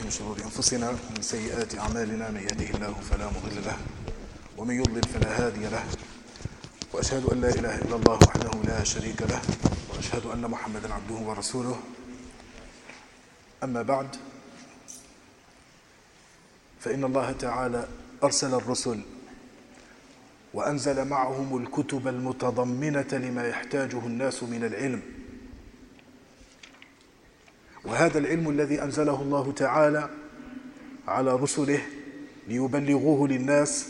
من شرور أنفسنا ومن سيئات أعمالنا، من يهده الله فلا مضل له ومن يضلل فلا هادي له، وأشهد أن لا إله إلا الله وحده لا شريك له، وأشهد أن محمدا عبده ورسوله. أما بعد، فإن الله تعالى أرسل الرسل وأنزل معهم الكتب المتضمنة لما يحتاجه الناس من العلم، وهذا العلم الذي أنزله الله تعالى على رسله ليبلغوه للناس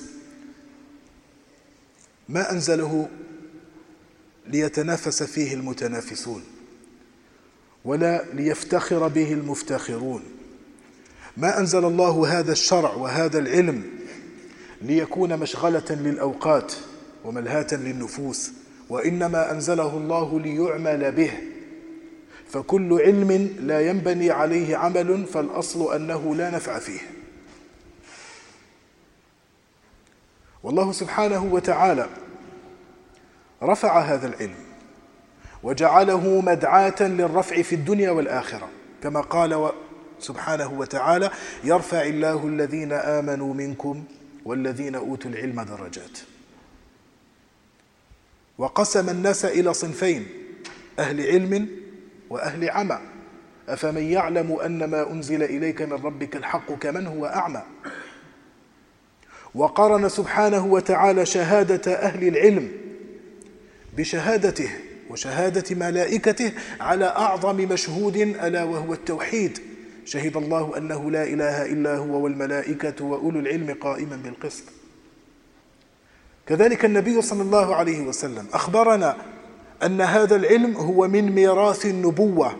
ما أنزله ليتنافس فيه المتنافسون ولا ليفتخر به المفتخرون. ما أنزل الله هذا الشرع وهذا العلم ليكون مشغلة للأوقات وملهاة للنفوس، وإنما أنزله الله ليعمل به. فكل علم لا ينبني عليه عمل فالأصل أنه لا نفع فيه. والله سبحانه وتعالى رفع هذا العلم وجعله مدعاة للرفع في الدنيا والآخرة، كما قال سبحانه وتعالى: يرفع الله الذين آمنوا منكم والذين أوتوا العلم درجات. وقسم الناس إلى صنفين: أهل علم وأهل عمى. أفمن يعلم أن ما أنزل إليك من ربك الحق كمن هو أعمى. وقارن سبحانه وتعالى شهادة أهل العلم بشهادته وشهادة ملائكته على أعظم مشهود، ألا وهو التوحيد. شهد الله أنه لا إله إلا هو والملائكة وأولو العلم قائما بالقسط. كذلك النبي صلى الله عليه وسلم أخبرنا أن هذا العلم هو من ميراث النبوة،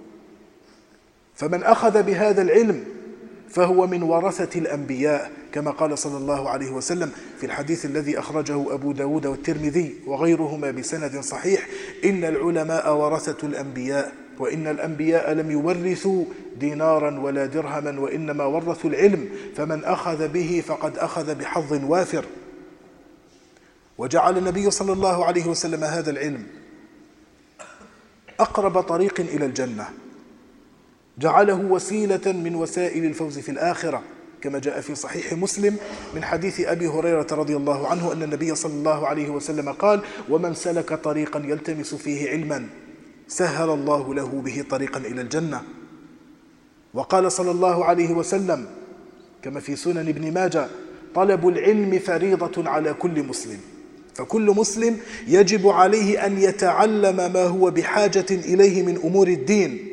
فمن أخذ بهذا العلم فهو من ورثة الأنبياء، كما قال صلى الله عليه وسلم في الحديث الذي أخرجه أبو داود والترمذي وغيرهما بسند صحيح: إن العلماء ورثة الأنبياء، وإن الأنبياء لم يورثوا دينارا ولا درهما وإنما ورثوا العلم، فمن أخذ به فقد أخذ بحظ وافر. وجعل النبي صلى الله عليه وسلم هذا العلم أقرب طريق إلى الجنة، جعله وسيلة من وسائل الفوز في الآخرة، كما جاء في صحيح مسلم من حديث أبي هريرة رضي الله عنه أن النبي صلى الله عليه وسلم قال: ومن سلك طريقا يلتمس فيه علما سهل الله له به طريقا إلى الجنة. وقال صلى الله عليه وسلم كما في سنن ابن ماجه: طلب العلم فريضة على كل مسلم، فكل مسلم يجب عليه أن يتعلم ما هو بحاجة إليه من أمور الدين.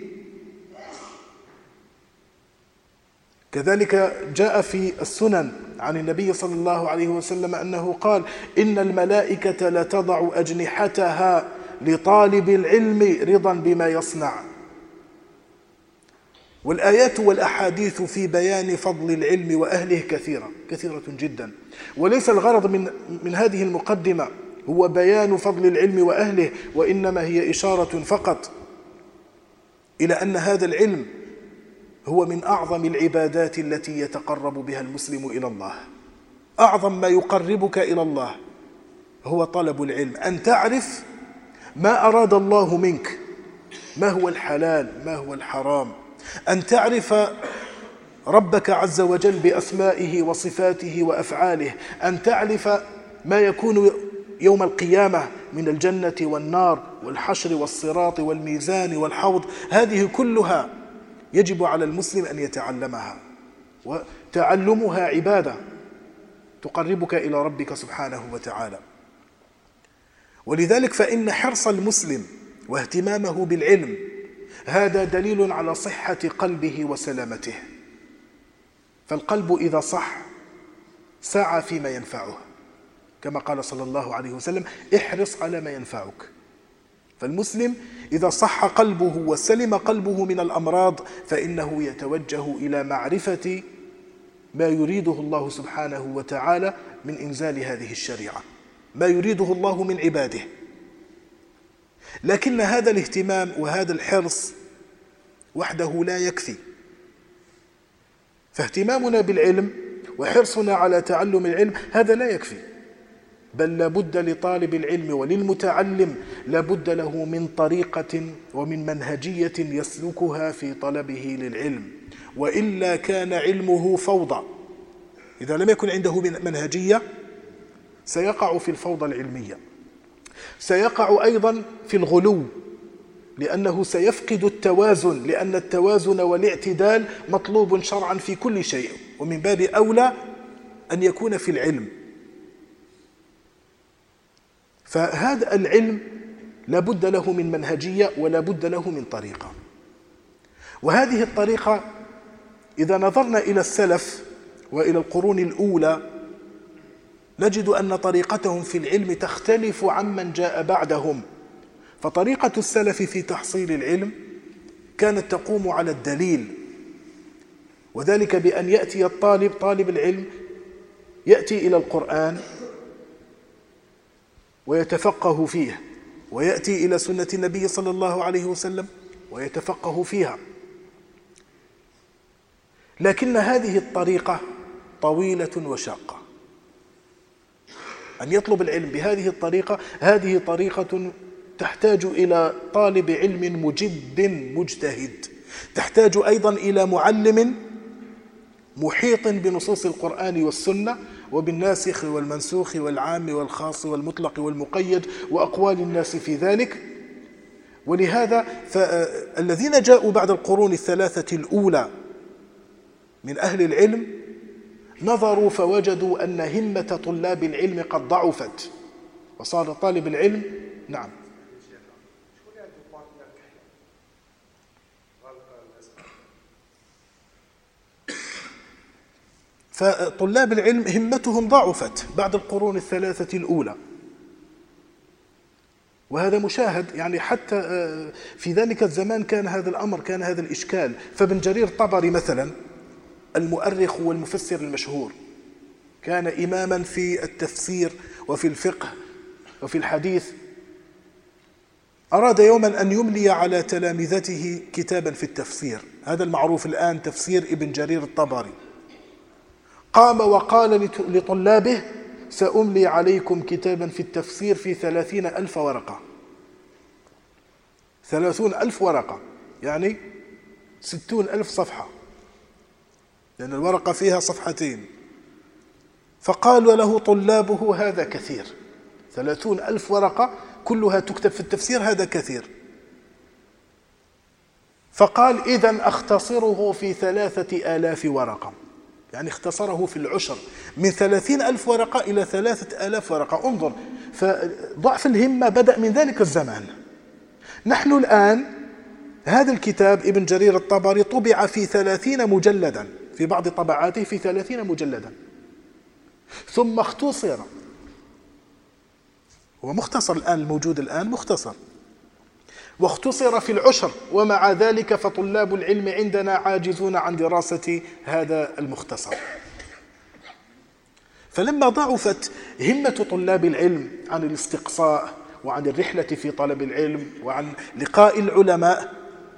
كذلك جاء في السنن عن النبي صلى الله عليه وسلم أنه قال: إن الملائكة لتضع أجنحتها لطالب العلم رضا بما يصنع. والآيات والأحاديث في بيان فضل العلم وأهله كثيرة جدا، وليس الغرض من هذه المقدمة هو بيان فضل العلم وأهله، وإنما هي إشارة فقط إلى أن هذا العلم هو من أعظم العبادات التي يتقرب بها المسلم إلى الله. أعظم ما يقربك إلى الله هو طلب العلم، أن تعرف ما أراد الله منك، ما هو الحلال ما هو الحرام، أن تعرف ربك عز وجل بأسمائه وصفاته وأفعاله، أن تعرف ما يكون يوم القيامة من الجنة والنار والحشر والصراط والميزان والحوض. هذه كلها يجب على المسلم أن يتعلمها، وتعلمها عبادة تقربك إلى ربك سبحانه وتعالى. ولذلك فإن حرص المسلم واهتمامه بالعلم هذا دليل على صحة قلبه وسلامته. فالقلب إذا صح سعى فيما ينفعه، كما قال صلى الله عليه وسلم: احرص على ما ينفعك. فالمسلم إذا صح قلبه وسلم قلبه من الأمراض فإنه يتوجه إلى معرفة ما يريده الله سبحانه وتعالى من إنزال هذه الشريعة، ما يريده الله من عباده. لكن هذا الاهتمام وهذا الحرص وحده لا يكفي، فاهتمامنا بالعلم وحرصنا على تعلم العلم هذا لا يكفي، بل لابد لطالب العلم وللمتعلم لابد له من طريقة ومن منهجية يسلكها في طلبه للعلم. وإلا كان علمه فوضى. إذا لم يكن عنده منهجية سيقع في الفوضى العلمية، سيقع أيضا في الغلو، لأنه سيفقد التوازن، لأن التوازن والاعتدال مطلوب شرعا في كل شيء، ومن باب أولى أن يكون في العلم. فهذا العلم لا بد له من منهجية ولا بد له من طريقة. وهذه الطريقة إذا نظرنا إلى السلف وإلى القرون الأولى نجد أن طريقتهم في العلم تختلف عمن جاء بعدهم. فطريقة السلف في تحصيل العلم كانت تقوم على الدليل، وذلك بأن يأتي طالب العلم يأتي إلى القرآن ويتفقه فيه، ويأتي إلى سنة النبي صلى الله عليه وسلم ويتفقه فيها. لكن هذه الطريقة طويلة وشاقة. أن يطلب العلم بهذه الطريقة، هذه طريقة تحتاج إلى طالب علم مجد مجتهد، تحتاج أيضا إلى معلم محيط بنصوص القرآن والسنة وبالناسخ والمنسوخ والعام والخاص والمطلق والمقيد وأقوال الناس في ذلك. ولهذا فالذين جاءوا بعد القرون الثلاثة الأولى من أهل العلم نظروا فوجدوا أن همة طلاب العلم قد ضعفت، وصار طالب العلم نعم. فطلاب العلم همتهم ضعفت بعد القرون الثلاثة الأولى، وهذا مشاهد. يعني حتى في ذلك الزمان كان هذا الأمر، كان هذا الإشكال. فابن جرير الطبري مثلا المؤرخ والمفسر المشهور كان إماما في التفسير وفي الفقه وفي الحديث، أراد يوما أن يملي على تلامذته كتابا في التفسير، هذا المعروف الآن تفسير ابن جرير الطبري. قام وقال لطلابه: سأملي عليكم كتابا في التفسير في 30,000 ورقة. 30,000 ورقة يعني 60,000 صفحة، لأن الورقة فيها صفحتين. فقال له طلابه: هذا كثير، 30,000 ورقة كلها تكتب في التفسير، هذا كثير. فقال: إذن أختصره في 3,000 ورقة، يعني اختصره في العشر، من 30,000 ورقة إلى 3,000 ورقة. انظر، فضعف الهمة بدأ من ذلك الزمان. نحن الآن هذا الكتاب ابن جرير الطبري طبع في 30 مجلدا، في بعض طبعاته في 30 مجلدا، ثم اختصر. هو مختصر الآن، الموجود الآن مختصر، واختصر في العشر. ومع ذلك فطلاب العلم عندنا عاجزون عن دراسة هذا المختصر. فلما ضعفت همة طلاب العلم عن الاستقصاء وعن الرحلة في طلب العلم وعن لقاء العلماء،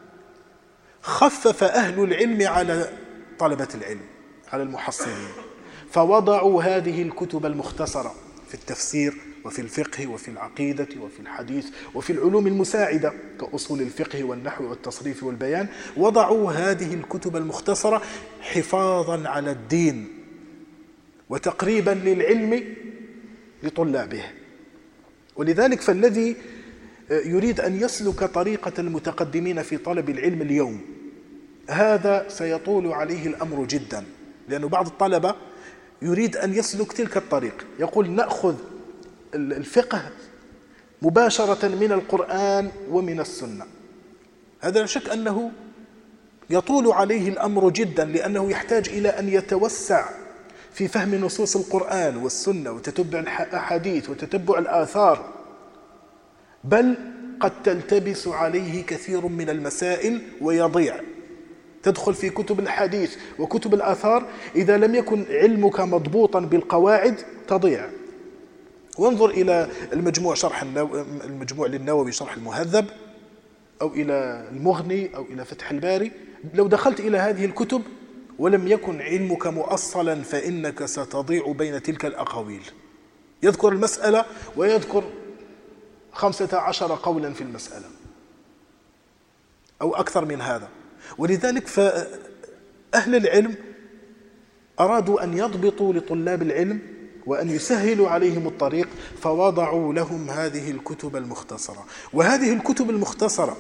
خفف أهل العلم على طلبة العلم، على المحصلين، فوضعوا هذه الكتب المختصرة في التفسير وفي الفقه وفي العقيدة وفي الحديث وفي العلوم المساعدة كأصول الفقه والنحو والتصريف والبيان. وضعوا هذه الكتب المختصرة حفاظا على الدين وتقريبا للعلم لطلابه. ولذلك فالذي يريد أن يسلك طريقة المتقدمين في طلب العلم اليوم، هذا سيطول عليه الأمر جدا، لأن بعض الطلبة يريد أن يسلك تلك الطريق، يقول: نأخذ الفقه مباشرة من القرآن ومن السنة. هذا لا شك أنه يطول عليه الأمر جدا، لأنه يحتاج إلى أن يتوسع في فهم نصوص القرآن والسنة وتتبع الأحاديث وتتبع الآثار، بل قد تلتبس عليه كثير من المسائل ويضيع. تدخل في كتب الحديث وكتب الآثار، إذا لم يكن علمك مضبوطا بالقواعد تضيع. وانظر إلى المجموع للنووي شرح المهذب، أو إلى المغني، أو إلى فتح الباري. لو دخلت إلى هذه الكتب ولم يكن علمك مؤصلا فإنك ستضيع بين تلك الأقاويل. يذكر المسألة ويذكر 15 قولا في المسألة أو أكثر من هذا. ولذلك أهل العلم أرادوا أن يضبطوا لطلاب العلم وأن يسهلوا عليهم الطريق، فوضعوا لهم هذه الكتب المختصرة. وهذه الكتب المختصرة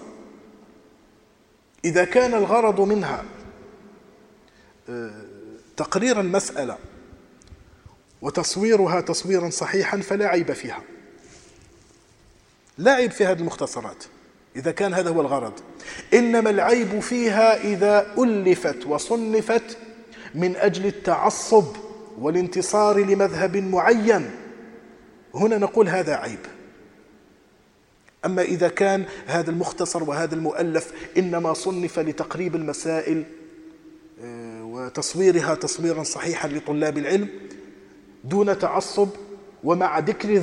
إذا كان الغرض منها تقرير المسألة وتصويرها تصويرا صحيحا فلا عيب فيها، لا عيب في هذه المختصرات إذا كان هذا هو الغرض. إنما العيب فيها إذا ألفت وصنفت من أجل التعصب والانتصار لمذهب معين، هنا نقول هذا عيب. أما إذا كان هذا المختصر وهذا المؤلف إنما صنف لتقريب المسائل وتصويرها تصويرا صحيحا لطلاب العلم دون تعصب ومع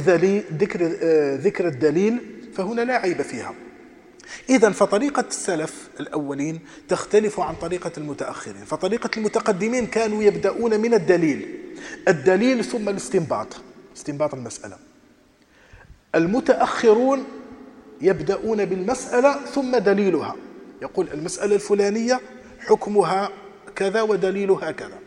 ذكر الدليل، فهنا لا عيب فيها. إذن فطريقة السلف الأولين تختلف عن طريقة المتأخرين. فطريقة المتقدمين كانوا يبدأون من الدليل ثم استنباط المسألة. المتأخرون يبدأون بالمسألة ثم دليلها، يقول المسألة الفلانية حكمها كذا ودليلها كذا.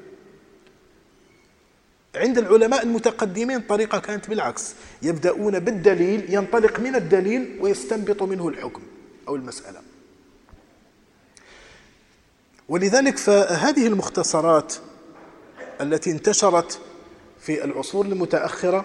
عند العلماء المتقدمين طريقة كانت بالعكس، يبدأون بالدليل، ينطلق من الدليل ويستنبط منه الحكم أو المسألة. ولذلك فهذه المختصرات التي انتشرت في العصور المتأخرة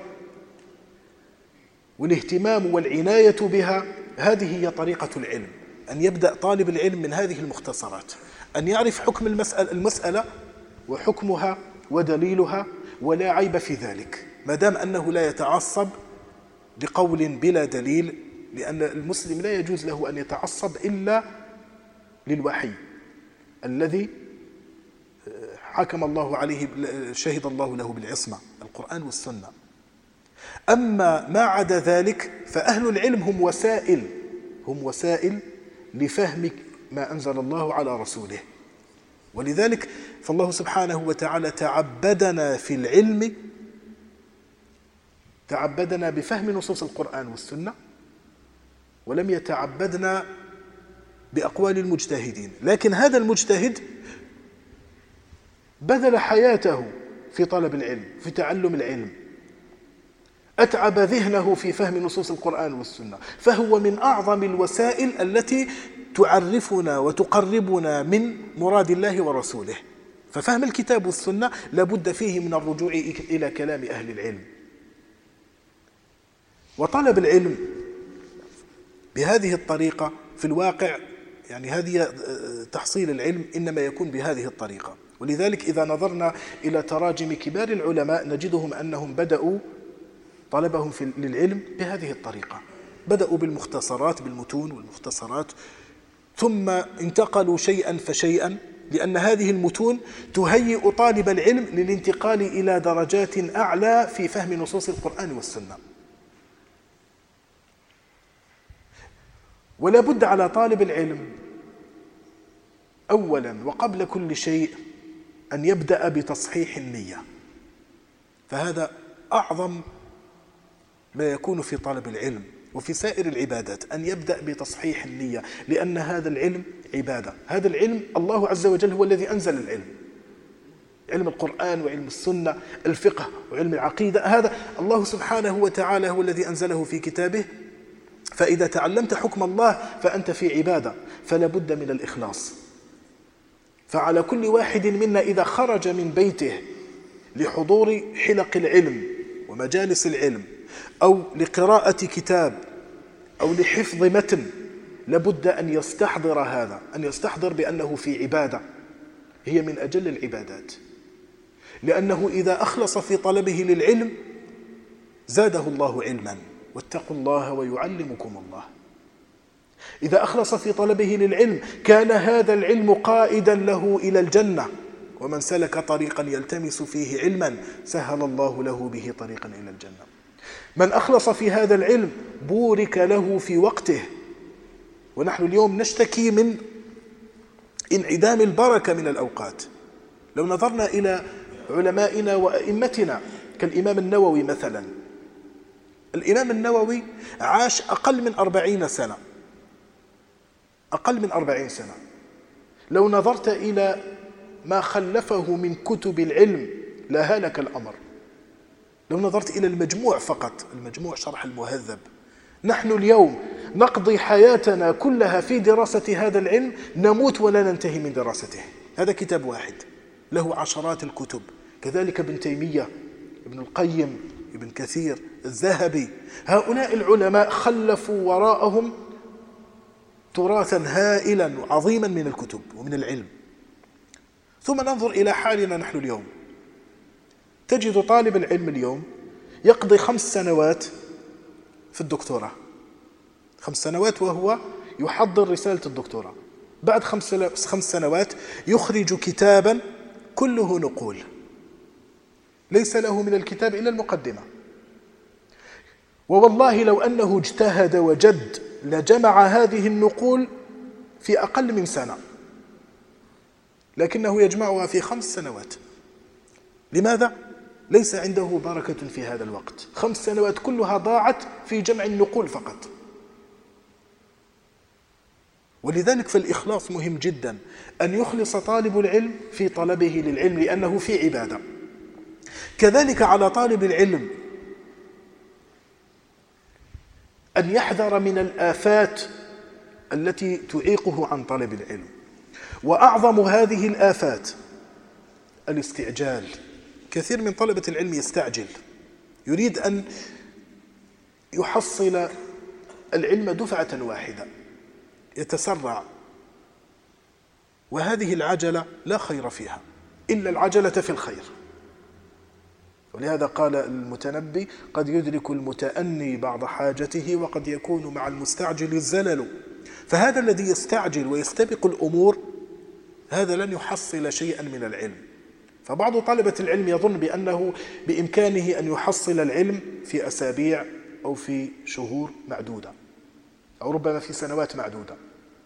والاهتمام والعناية بها، هذه هي طريقة العلم، أن يبدأ طالب العلم من هذه المختصرات، أن يعرف حكم المسألة وحكمها ودليلها ولا عيب في ذلك، ما دام أنه لا يتعصب بقول بلا دليل، لأن المسلم لا يجوز له أن يتعصب إلا للوحي الذي حكم الله عليه، شهد الله له بالعصمة، القرآن والسنة. أما ما عدا ذلك فأهل العلم هم وسائل لفهم ما أنزل الله على رسوله. ولذلك فالله سبحانه وتعالى تعبدنا في العلم، تعبدنا بفهم نصوص القرآن والسنة، ولم يتعبدنا بأقوال المجتهدين. لكن هذا المجتهد بذل حياته في طلب العلم، في تعلم العلم، أتعب ذهنه في فهم نصوص القرآن والسنة، فهو من أعظم الوسائل التي تعرفنا وتقربنا من مراد الله ورسوله. ففهم الكتاب والسنة لابد فيه من الرجوع إلى كلام أهل العلم. وطلب العلم بهذه الطريقة في الواقع، يعني هذه تحصيل العلم إنما يكون بهذه الطريقة. ولذلك إذا نظرنا إلى تراجم كبار العلماء نجدهم أنهم بدأوا طلبهم للعلم بهذه الطريقة، بدأوا بالمختصرات، بالمتون والمختصرات، ثم انتقلوا شيئا فشيئا، لأن هذه المتون تهيئ طالب العلم للانتقال إلى درجات أعلى في فهم نصوص القرآن والسنة. ولا بد على طالب العلم أولا وقبل كل شيء أن يبدأ بتصحيح النية، فهذا أعظم ما يكون في طلب العلم وفي سائر العبادات، أن يبدأ بتصحيح النية، لأن هذا العلم عبادة. هذا العلم الله عز وجل هو الذي أنزل العلم، علم القرآن وعلم السنة، الفقه وعلم العقيدة، هذا الله سبحانه وتعالى هو الذي أنزله في كتابه. فإذا تعلمت حكم الله فأنت في عبادة، فلا بد من الإخلاص. فعلى كل واحد منا إذا خرج من بيته لحضور حلق العلم ومجالس العلم أو لقراءة كتاب أو لحفظ متن، لابد أن يستحضر هذا، أن يستحضر بأنه في عبادة هي من أجل العبادات، لأنه إذا أخلص في طلبه للعلم زاده الله علما، واتقوا الله ويعلمكم الله. إذا أخلص في طلبه للعلم كان هذا العلم قائدا له إلى الجنة، ومن سلك طريقا يلتمس فيه علما سهل الله له به طريقا إلى الجنة. من أخلص في هذا العلم بورك له في وقته. ونحن اليوم نشتكي من انعدام البركة من الأوقات. لو نظرنا إلى علمائنا وأئمتنا كالإمام النووي مثلا، الإمام النووي عاش أقل من 40 سنة، أقل من 40 سنة. لو نظرت إلى ما خلفه من كتب العلم لهلك الأمر. لو نظرت إلى المجموع فقط، المجموع شرح المهذب، نحن اليوم نقضي حياتنا كلها في دراسة هذا العلم، نموت ولا ننتهي من دراسته. هذا كتاب واحد له عشرات الكتب. كذلك ابن تيمية، ابن القيم، ابن كثير، الذهبي، هؤلاء العلماء خلفوا وراءهم تراثا هائلا وعظيما من الكتب ومن العلم. ثم ننظر إلى حالنا نحن اليوم، تجد طالب العلم اليوم يقضي 5 سنوات في الدكتوراه، 5 سنوات وهو يحضر رسالة الدكتوراه. بعد 5 سنوات يخرج كتابا كله نقول، ليس له من الكتاب إلا المقدمة. ووالله لو أنه اجتهد وجد لجمع هذه النقول في أقل من سنة، لكنه يجمعها في 5 سنوات. لماذا؟ ليس عنده بركة في هذا الوقت. 5 سنوات كلها ضاعت في جمع النقول فقط. ولذلك فالإخلاص مهم جدا، أن يخلص طالب العلم في طلبه للعلم، لأنه في عبادة. كذلك على طالب العلم أن يحذر من الآفات التي تعيقه عن طلب العلم. وأعظم هذه الآفات الاستعجال. كثير من طلبة العلم يستعجل، يريد أن يحصل العلم دفعة واحدة، يتسرع، وهذه العجلة لا خير فيها إلا العجلة في الخير. ولهذا قال المتنبي: قد يدرك المتأني بعض حاجته وقد يكون مع المستعجل الزلل. فهذا الذي يستعجل ويستبق الأمور هذا لن يحصل شيئا من العلم. فبعض طلبة العلم يظن بأنه بإمكانه أن يحصل العلم في أسابيع أو في شهور معدودة أو ربما في سنوات معدودة،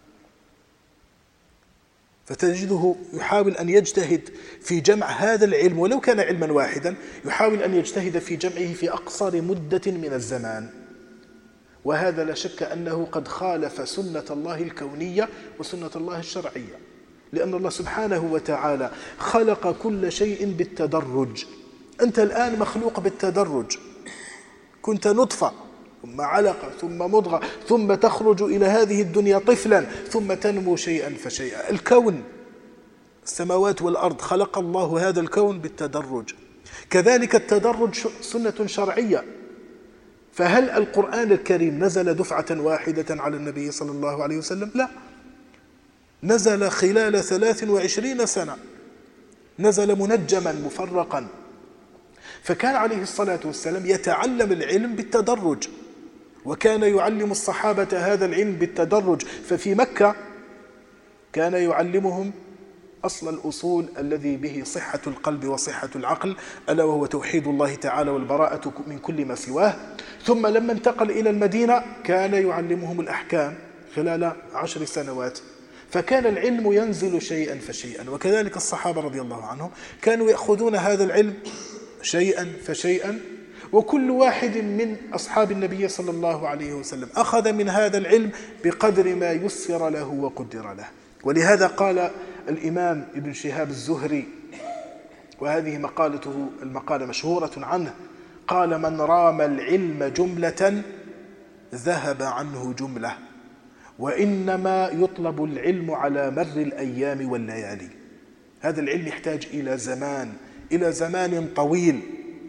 فتجده يحاول أن يجتهد في جمع هذا العلم ولو كان علما واحدا، يحاول أن يجتهد في جمعه في أقصر مدة من الزمان. وهذا لا شك أنه قد خالف سنة الله الكونية وسنة الله الشرعية، لأن الله سبحانه وتعالى خلق كل شيء بالتدرج. أنت الآن مخلوق بالتدرج، كنت نطفة ثم علقة ثم مضغة ثم تخرج إلى هذه الدنيا طفلا ثم تنمو شيئا فشيئا. الكون، السماوات والأرض، خلق الله هذا الكون بالتدرج. كذلك التدرج سنة شرعية. فهل القرآن الكريم نزل دفعة واحدة على النبي صلى الله عليه وسلم؟ لا، نزل خلال 23 سنة، نزل منجما مفرقا. فكان عليه الصلاة والسلام يتعلم العلم بالتدرج، وكان يعلم الصحابة هذا العلم بالتدرج. ففي مكة كان يعلمهم أصل الأصول الذي به صحة القلب وصحة العقل، ألا وهو توحيد الله تعالى والبراءة من كل ما سواه. ثم لما انتقل إلى المدينة كان يعلمهم الأحكام خلال 10 سنوات. فكان العلم ينزل شيئا فشيئا. وكذلك الصحابة رضي الله عنهم كانوا يأخذون هذا العلم شيئا فشيئا، وكل واحد من أصحاب النبي صلى الله عليه وسلم أخذ من هذا العلم بقدر ما يسر له وقدر له. ولهذا قال الإمام ابن شهاب الزهري، وهذه مقالته المقالة مشهورة عنه، قال: من رام العلم جملة ذهب عنه جملة، وإنما يطلب العلم على مر الأيام والليالي. هذا العلم يحتاج إلى زمان طويل،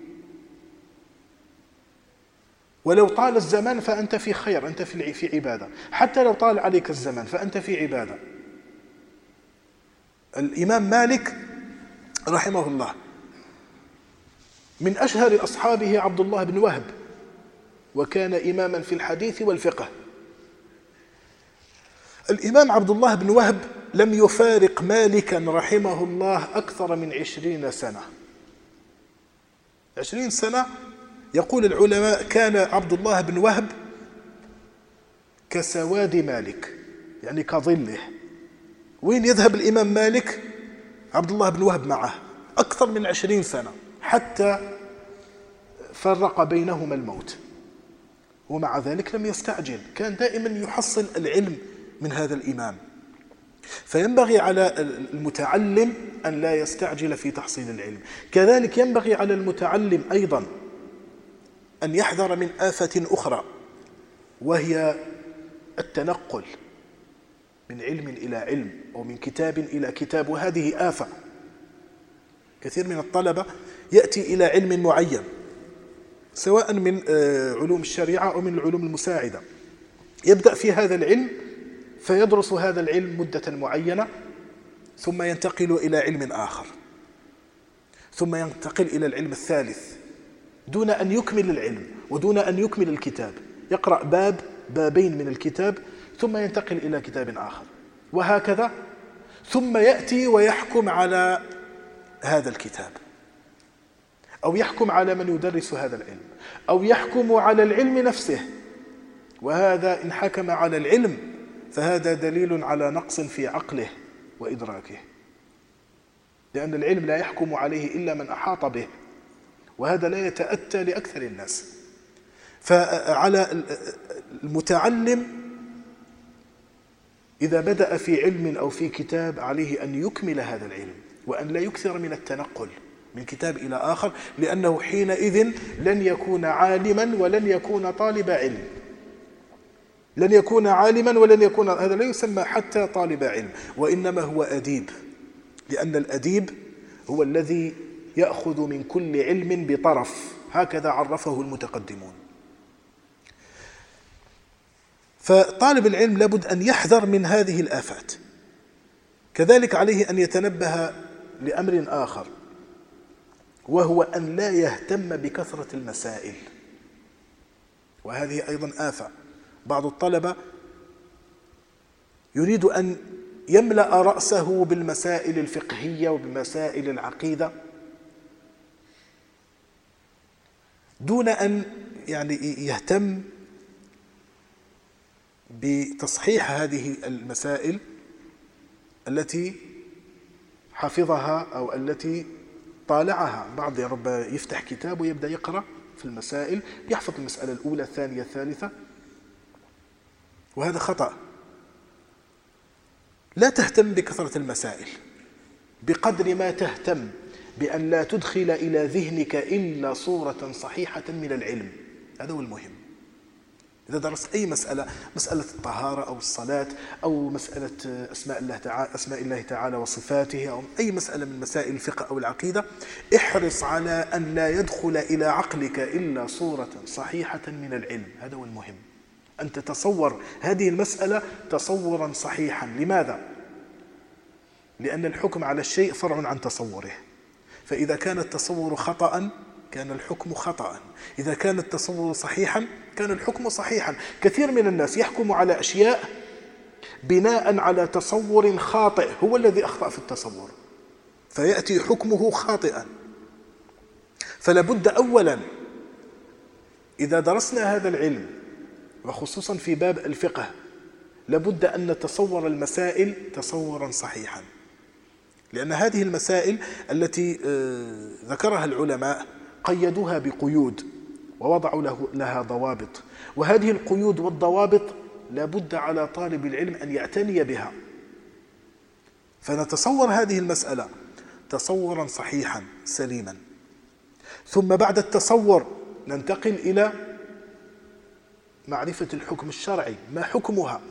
ولو طال الزمان فأنت في خير، أنت في عبادة. حتى لو طال عليك الزمان فأنت في عبادة. الإمام مالك رحمه الله من أشهر أصحابه عبد الله بن وهب، وكان إماما في الحديث والفقه. الإمام عبد الله بن وهب لم يفارق مالكا رحمه الله أكثر من 20 سنة. 20 سنة. يقول العلماء: كان عبد الله بن وهب كسواد مالك، يعني كظله. وين يذهب الإمام مالك عبد الله بن وهب معه أكثر من 20 سنة، حتى فرق بينهما الموت. ومع ذلك لم يستعجل، كان دائما يحصل العلم من هذا الإمام. فينبغي على المتعلم أن لا يستعجل في تحصيل العلم. كذلك ينبغي على المتعلم أيضا أن يحذر من آفة أخرى، وهي التنقل من علم إلى علم أو من كتاب إلى كتاب، وهذه آفة. كثير من الطلبة يأتي إلى علم معين سواء من علوم الشريعة أو من العلوم المساعدة، يبدأ في هذا العلم فيدرس هذا العلم مدة معينة، ثم ينتقل إلى علم آخر، ثم ينتقل إلى العلم الثالث دون أن يكمل العلم ودون أن يكمل الكتاب. يقرأ بابين من الكتاب ثم ينتقل إلى كتاب آخر، وهكذا، ثم يأتي ويحكم على هذا الكتاب، أو يحكم على من يدرس هذا العلم، أو يحكم على العلم نفسه. وهذا إن حكم على العلم فهذا دليل على نقص في عقله وإدراكه، لأن العلم لا يحكم عليه إلا من أحاط به، وهذا لا يتأتى لأكثر الناس. فعلى المتعلم إذا بدأ في علم أو في كتاب عليه أن يكمل هذا العلم، وأن لا يكثر من التنقل من كتاب إلى آخر، لأنه حينئذ لن يكون عالما ولن يكون طالب علم، لن يكون عالما ولن يكون، هذا لا يسمى حتى طالب علم، وإنما هو أديب، لأن الأديب هو الذي يأخذ من كل علم بطرف، هكذا عرفه المتقدمون. فطالب العلم لابد أن يحذر من هذه الآفات. كذلك عليه أن يتنبه لأمر آخر، وهو أن لا يهتم بكثرة المسائل، وهذه أيضا آفة. بعض الطلبة يريد أن يملأ رأسه بالمسائل الفقهية وبمسائل العقيدة دون أن يهتم بتصحيح هذه المسائل التي حفظها أو التي طالعها. بعض رب يفتح كتاب ويبدأ يقرأ في المسائل، يحفظ المسألة الأولى الثانية الثالثة، وهذا خطأ. لا تهتم بكثرة المسائل بقدر ما تهتم بأن لا تدخل إلى ذهنك إلا صورة صحيحة من العلم. هذا هو المهم. إذا درست أي مسألة، مسألة الطهارة أو الصلاة أو مسألة أسماء الله تعالى وصفاته، أو أي مسألة من مسائل الفقه أو العقيدة، احرص على أن لا يدخل إلى عقلك إلا صورة صحيحة من العلم. هذا هو المهم، أن تتصور هذه المسألة تصورا صحيحا. لماذا؟ لأن الحكم على الشيء فرع عن تصوره، فإذا كان التصور خطأ كان الحكم خطأ، إذا كان التصور صحيحا كان الحكم صحيحا. كثير من الناس يحكم على أشياء بناء على تصور خاطئ، هو الذي أخطأ في التصور فيأتي حكمه خاطئا. فلابد أولا إذا درسنا هذا العلم وخصوصا في باب الفقه لابد أن نتصور المسائل تصورا صحيحا، لأن هذه المسائل التي ذكرها العلماء قيدوها بقيود ووضعوا لها ضوابط، وهذه القيود والضوابط لابد على طالب العلم أن يعتني بها. فنتصور هذه المسألة تصورا صحيحا سليما، ثم بعد التصور ننتقل إلى معرفة الحكم الشرعي، ما حكمها،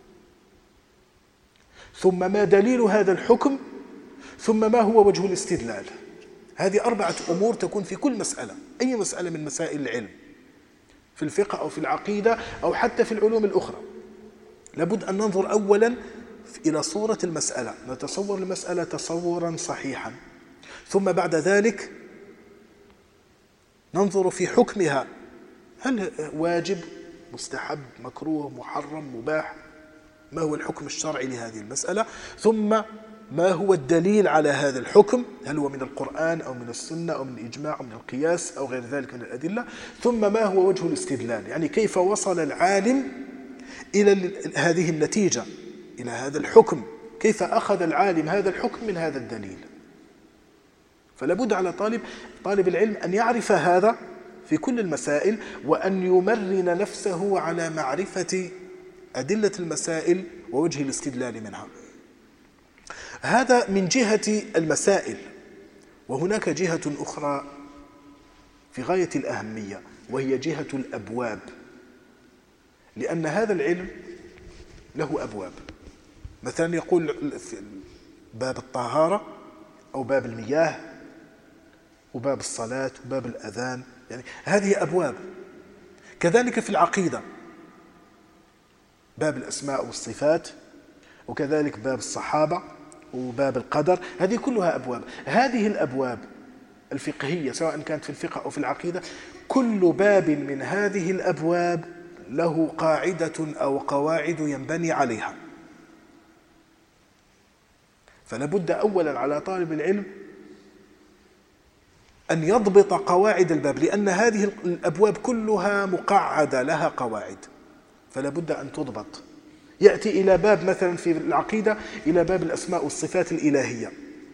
ثم ما دليل هذا الحكم، ثم ما هو وجه الاستدلال. هذه 4 أمور تكون في كل مسألة، أي مسألة من مسائل العلم في الفقه أو في العقيدة أو حتى في العلوم الأخرى. لابد أن ننظر أولا إلى صورة المسألة، نتصور المسألة تصورا صحيحا، ثم بعد ذلك ننظر في حكمها، هل واجب، مستحب، مكروه، محرم، مباح، ما هو الحكم الشرعي لهذه المسألة، ثم ما هو الدليل على هذا الحكم، هل هو من القرآن أو من السنة أو من الإجماع أو من القياس أو غير ذلك من الأدلة، ثم ما هو وجه الاستدلال، يعني كيف وصل العالم إلى هذه النتيجة، إلى هذا الحكم، كيف أخذ العالم هذا الحكم من هذا الدليل. فلابد على طالب العلم أن يعرف هذا في كل المسائل، وأن يمرن نفسه على معرفة أدلة المسائل ووجه الاستدلال منها. هذا من جهة المسائل. وهناك جهة أخرى في غاية الأهمية، وهي جهة الأبواب، لأن هذا العلم له أبواب. مثلا يقول في باب الطهارة أو باب المياه وباب الصلاة وباب الأذان، يعني هذه أبواب. كذلك في العقيدة باب الأسماء والصفات، وكذلك باب الصحابة وباب القدر، هذه كلها أبواب. هذه الأبواب الفقهية سواء كانت في الفقه أو في العقيدة، كل باب من هذه الأبواب له قاعدة أو قواعد ينبني عليها. فلا بد أولا على طالب العلم أن يضبط قواعد الباب، لأن هذه الأبواب كلها مقعدة لها قواعد، فلا بد أن تضبط. يأتي إلى باب مثلا في العقيدة، إلى باب الأسماء والصفات الإلهية،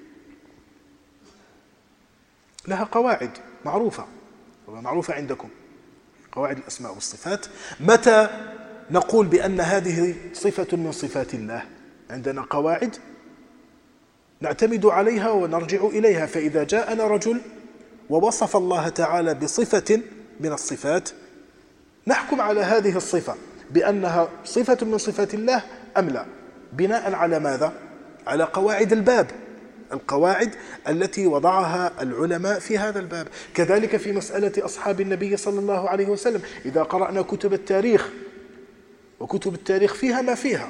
لها قواعد معروفة عندكم، قواعد الأسماء والصفات. متى نقول بأن هذه صفة من صفات الله؟ عندنا قواعد نعتمد عليها ونرجع إليها. فإذا جاءنا رجل ووصف الله تعالى بصفة من الصفات، نحكم على هذه الصفة بأنها صفة من صفات الله أم لا، بناء على ماذا؟ على قواعد الباب، القواعد التي وضعها العلماء في هذا الباب. كذلك في مسألة أصحاب النبي صلى الله عليه وسلم، إذا قرأنا كتب التاريخ، وكتب التاريخ فيها ما فيها،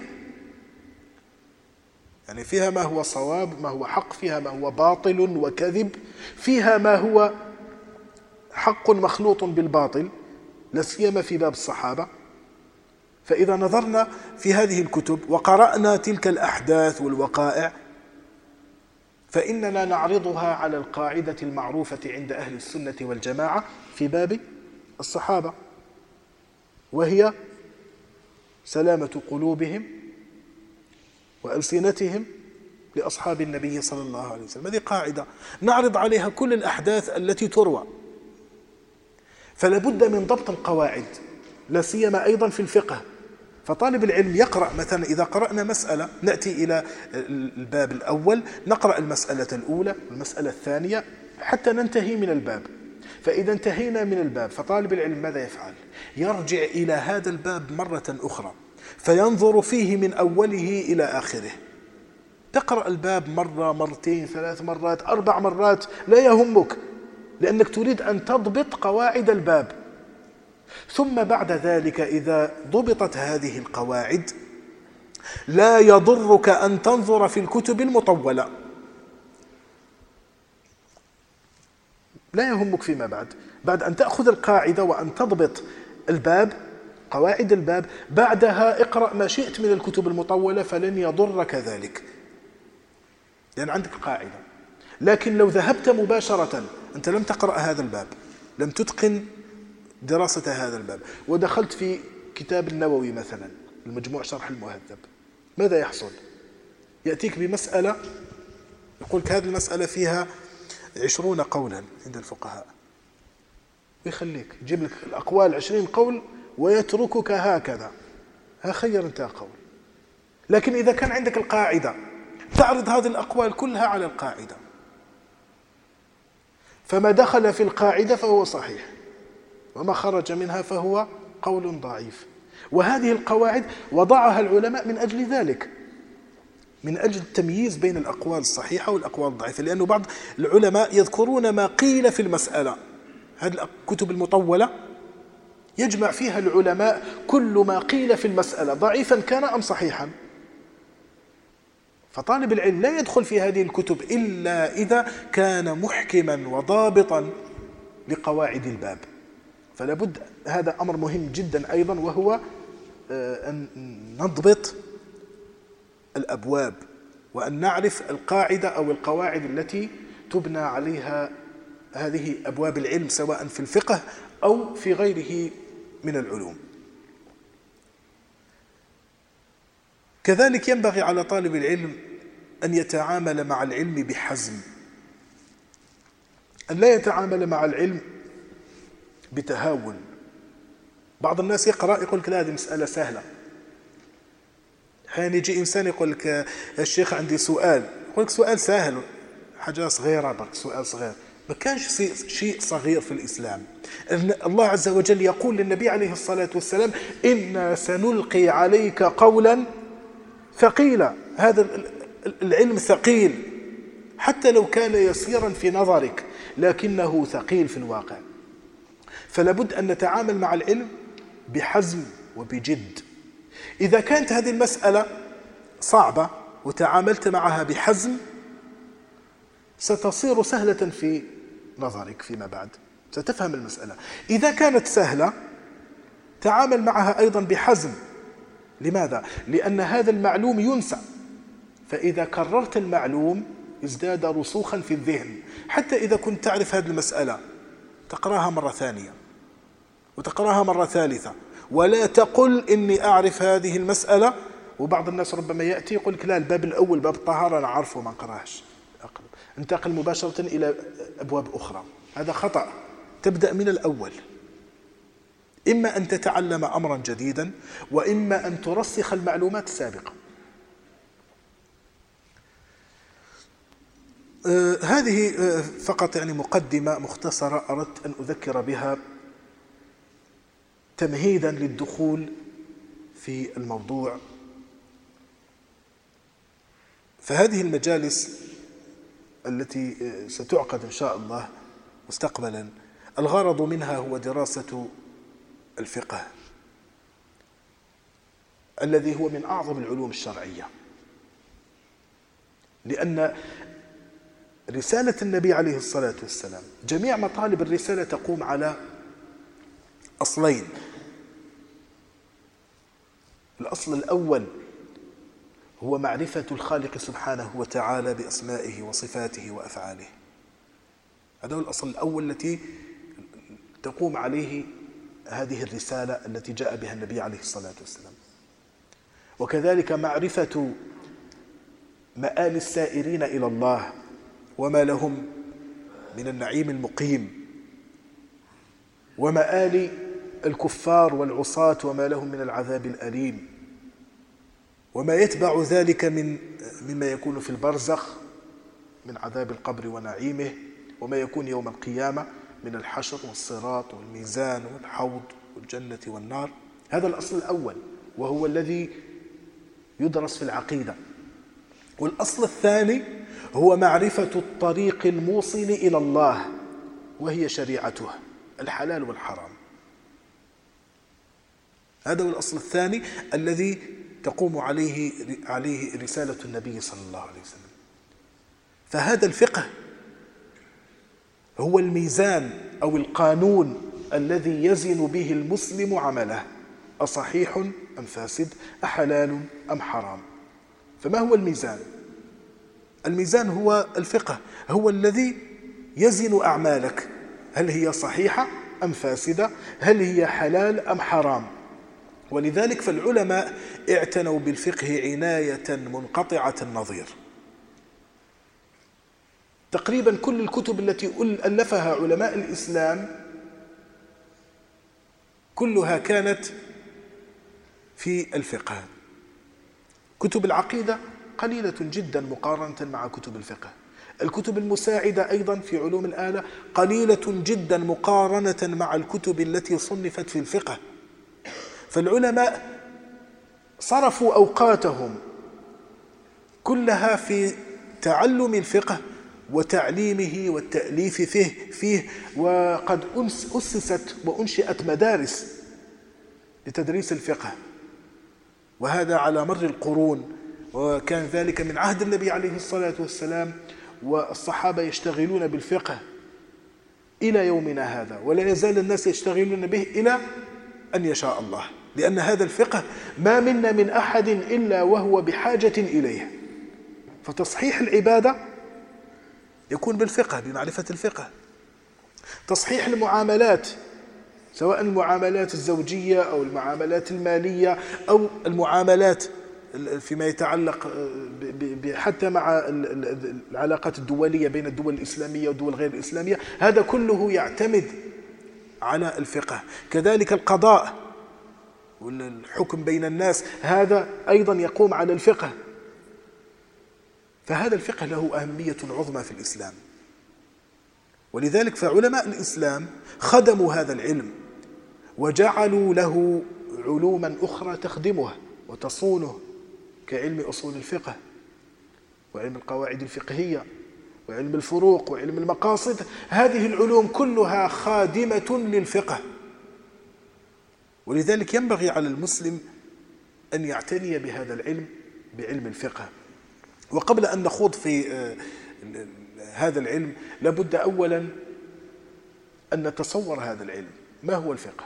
يعني فيها ما هو صواب، ما هو حق، فيها ما هو باطل وكذب، فيها ما هو حق مخلوط بالباطل، لا سيما في باب الصحابة. فإذا نظرنا في هذه الكتب وقرأنا تلك الأحداث والوقائع، فإننا نعرضها على القاعدة المعروفة عند أهل السنة والجماعة في باب الصحابة، وهي سلامة قلوبهم وألسنتهم لأصحاب النبي صلى الله عليه وسلم. هذه قاعدة نعرض عليها كل الأحداث التي تروى. فلا بد من ضبط القواعد، لا سيما أيضا في الفقه. فطالب العلم يقرأ مثلا، إذا قرأنا مسألة نأتي إلى الباب الأول، نقرأ المسألة الأولى والمسألة الثانية حتى ننتهي من الباب. فإذا انتهينا من الباب، فطالب العلم ماذا يفعل؟ يرجع إلى هذا الباب مرة أخرى فينظر فيه من أوله إلى آخره. تقرأ الباب مرة، مرتين، 3 مرات، 4 مرات، لا يهمك، لأنك تريد أن تضبط قواعد الباب. ثم بعد ذلك إذا ضبطت هذه القواعد، لا يضرك أن تنظر في الكتب المطولة، لا يهمك فيما بعد أن تأخذ القاعدة وأن تضبط الباب، قواعد الباب، بعدها اقرأ ما شئت من الكتب المطولة فلن يضرك ذلك، لأن عندك قاعدة. لكن لو ذهبت مباشرة، أنت لم تقرأ هذا الباب، لم تتقن دراسة هذا الباب، ودخلت في كتاب النووي مثلا، المجموع شرح المهذب، ماذا يحصل؟ يأتيك بمسألة يقول لك هذه المسألة فيها 20 قولا عند الفقهاء، ويخليك يجيب لك الأقوال 20 قول ويتركك هكذا، خير انت قول. لكن إذا كان عندك القاعدة تعرض هذه الأقوال كلها على القاعدة، فما دخل في القاعدة فهو صحيح، وما خرج منها فهو قول ضعيف. وهذه القواعد وضعها العلماء من أجل ذلك، من أجل التمييز بين الأقوال الصحيحة والأقوال الضعيفة. لأنه بعض العلماء يذكرون ما قيل في المسألة، هذه الكتب المطولة يجمع فيها العلماء كل ما قيل في المسألة، ضعيفا كان أم صحيحا. فطالب العلم لا يدخل في هذه الكتب إلا إذا كان محكما وضابطا لقواعد الباب. فلا بد، هذا أمر مهم جدا أيضا، وهو أن نضبط الأبواب، وأن نعرف القاعدة أو القواعد التي تبنى عليها هذه أبواب العلم، سواء في الفقه أو في غيره من العلوم. كذلك ينبغي على طالب العلم أن يتعامل مع العلم بحزم، أن لا يتعامل مع العلم بتهاون. بعض الناس يقرأ يقول لك لا هذه مسألة سهلة. حين يجي إنسان يقول لك الشيخ عندي سؤال، يقول لك سؤال سهل، حاجة صغيرة، برك سؤال صغير. ما كانش شيء صغير في الإسلام. الله عز وجل يقول للنبي عليه الصلاة والسلام: إنا سنلقي عليك قولا ثقيلا. هذا العلم ثقيل، حتى لو كان يسيرا في نظرك لكنه ثقيل في الواقع. فلا بد أن نتعامل مع العلم بحزم وبجد. إذا كانت هذه المسألة صعبة وتعاملت معها بحزم ستصير سهلة في نظرك فيما بعد، ستفهم المسألة. إذا كانت سهلة تعامل معها أيضا بحزم. لماذا؟ لأن هذا المعلوم ينسى، فإذا كررت المعلوم ازداد رسوخا في الذهن. حتى إذا كنت تعرف هذه المسألة تقرأها مرة ثانية وتقرأها مرة ثالثة، ولا تقل إني أعرف هذه المسألة. وبعض الناس ربما يأتي يقول لك: لا، الباب الأول باب الطهارة أنا عارفه ما نقراهش، انتقل مباشرة إلى أبواب أخرى. هذا خطأ. تبدأ من الأول. إما أن تتعلم أمرا جديدا، وإما أن ترسخ المعلومات السابقة. هذه فقط يعني مقدمة مختصرة أردت أن أذكر بها تمهيدا للدخول في الموضوع. فهذه المجالس التي ستعقد إن شاء الله مستقبلا الغرض منها هو دراسة الفقه الذي هو من أعظم العلوم الشرعية، لأن رسالة النبي عليه الصلاة والسلام جميع مطالب الرسالة تقوم على أصلين. الأصل الأول هو معرفة الخالق سبحانه وتعالى بأسمائه وصفاته وأفعاله. هذا هو الأصل الأول التي تقوم عليه هذه الرسالة التي جاء بها النبي عليه الصلاة والسلام. وكذلك معرفة مآل السائرين إلى الله وما لهم من النعيم المقيم، ومآل الكفار والعصاة وما لهم من العذاب الأليم، وما يتبع ذلك مما يكون في البرزخ من عذاب القبر ونعيمه، وما يكون يوم القيامة من الحشر والصراط والميزان والحوض والجنة والنار. هذا الأصل الأول وهو الذي يدرس في العقيدة. والأصل الثاني هو معرفة الطريق الموصل إلى الله، وهي شريعته، الحلال والحرام. هذا هو الأصل الثاني الذي تقوم عليه رسالة النبي صلى الله عليه وسلم. فهذا الفقه هو الميزان أو القانون الذي يزن به المسلم عمله: أصحيح أم فاسد، أحلال أم حرام. فما هو الميزان؟ الميزان هو الفقه، هو الذي يزن أعمالك، هل هي صحيحة أم فاسدة، هل هي حلال أم حرام. ولذلك فالعلماء اعتنوا بالفقه عناية منقطعة النظير. تقريبا كل الكتب التي ألفها علماء الإسلام كلها كانت في الفقه. كتب العقيدة قليلة جدا مقارنة مع كتب الفقه. الكتب المساعدة أيضا في علوم الآلة قليلة جدا مقارنة مع الكتب التي صنفت في الفقه. فالعلماء صرفوا أوقاتهم كلها في تعلم الفقه وتعليمه والتأليف فيه، وقد أسست وأنشئت مدارس لتدريس الفقه، وهذا على مر القرون. وكان ذلك من عهد النبي عليه الصلاة والسلام، والصحابة يشتغلون بالفقه إلى يومنا هذا، ولا يزال الناس يشتغلون به إلى أن يشاء الله، لأن هذا الفقه ما منا من أحد إلا وهو بحاجة إليه. فتصحيح العبادة يكون بالفقه، بمعرفة الفقه. تصحيح المعاملات، سواء المعاملات الزوجية أو المعاملات المالية أو المعاملات فيما يتعلق حتى مع العلاقات الدولية بين الدول الإسلامية والدول غير الإسلامية، هذا كله يعتمد على الفقه. كذلك القضاء والحكم بين الناس، هذا أيضا يقوم على الفقه. فهذا الفقه له أهمية عظمى في الإسلام، ولذلك فعلماء الإسلام خدموا هذا العلم وجعلوا له علوما أخرى تخدمه وتصونه، كعلم أصول الفقه وعلم القواعد الفقهية وعلم الفروق وعلم المقاصد. هذه العلوم كلها خادمة للفقه، ولذلك ينبغي على المسلم أن يعتني بهذا العلم، بعلم الفقه. وقبل أن نخوض في هذا العلم لابد أولا أن نتصور هذا العلم. ما هو الفقه؟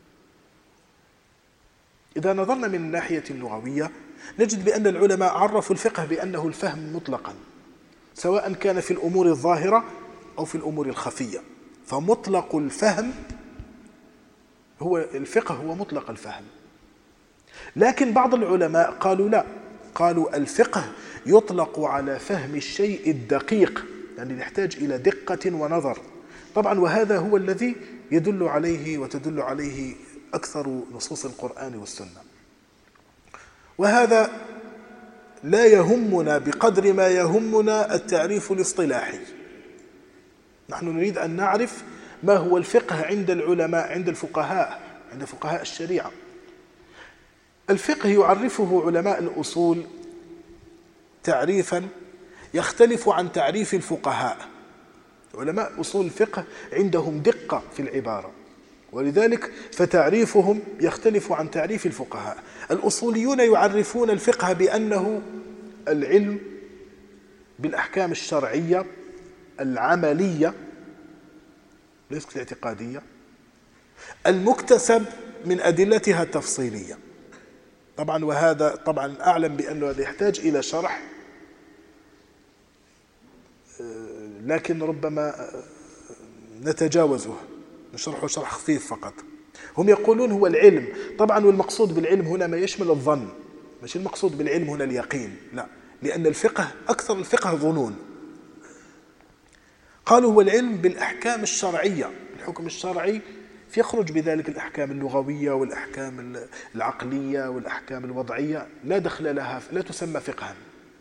إذا نظرنا من الناحية اللغوية نجد بأن العلماء عرفوا الفقه بأنه الفهم مطلقا، سواء كان في الأمور الظاهرة أو في الأمور الخفية. فمطلق الفهم هو الفقه، هو مطلق الفهم. لكن بعض العلماء قالوا لا، قالوا الفقه يطلق على فهم الشيء الدقيق، يعني يحتاج إلى دقة ونظر. طبعا وهذا هو الذي يدل عليه وتدل عليه أكثر نصوص القرآن والسنة، وهذا لا يهمنا بقدر ما يهمنا التعريف الاصطلاحي. نحن نريد أن نعرف ما هو الفقه عند العلماء، عند الفقهاء، عند فقهاء الشريعة. الفقه يعرفه علماء الأصول تعريفا يختلف عن تعريف الفقهاء. علماء أصول الفقه عندهم دقة في العبارة، ولذلك فتعريفهم يختلف عن تعريف الفقهاء. الأصوليون يعرفون الفقه بأنه العلم بالأحكام الشرعية العملية ليست الاعتقادية المكتسب من أدلتها التفصيلية. طبعا وهذا طبعا أعلم بأنه هذا يحتاج إلى شرح، لكن ربما نتجاوزه، نشرحه شرح خفيف فقط. هم يقولون هو العلم، طبعا والمقصود بالعلم هنا ما يشمل الظن، مش المقصود بالعلم هنا اليقين، لا، لأن الفقه أكثر الفقه ظنون. قالوا هو العلم بالأحكام الشرعية، الحكم الشرعي يخرج بذلك الأحكام اللغوية والأحكام العقلية والأحكام الوضعية لا دخل لها، لا تسمى فقها.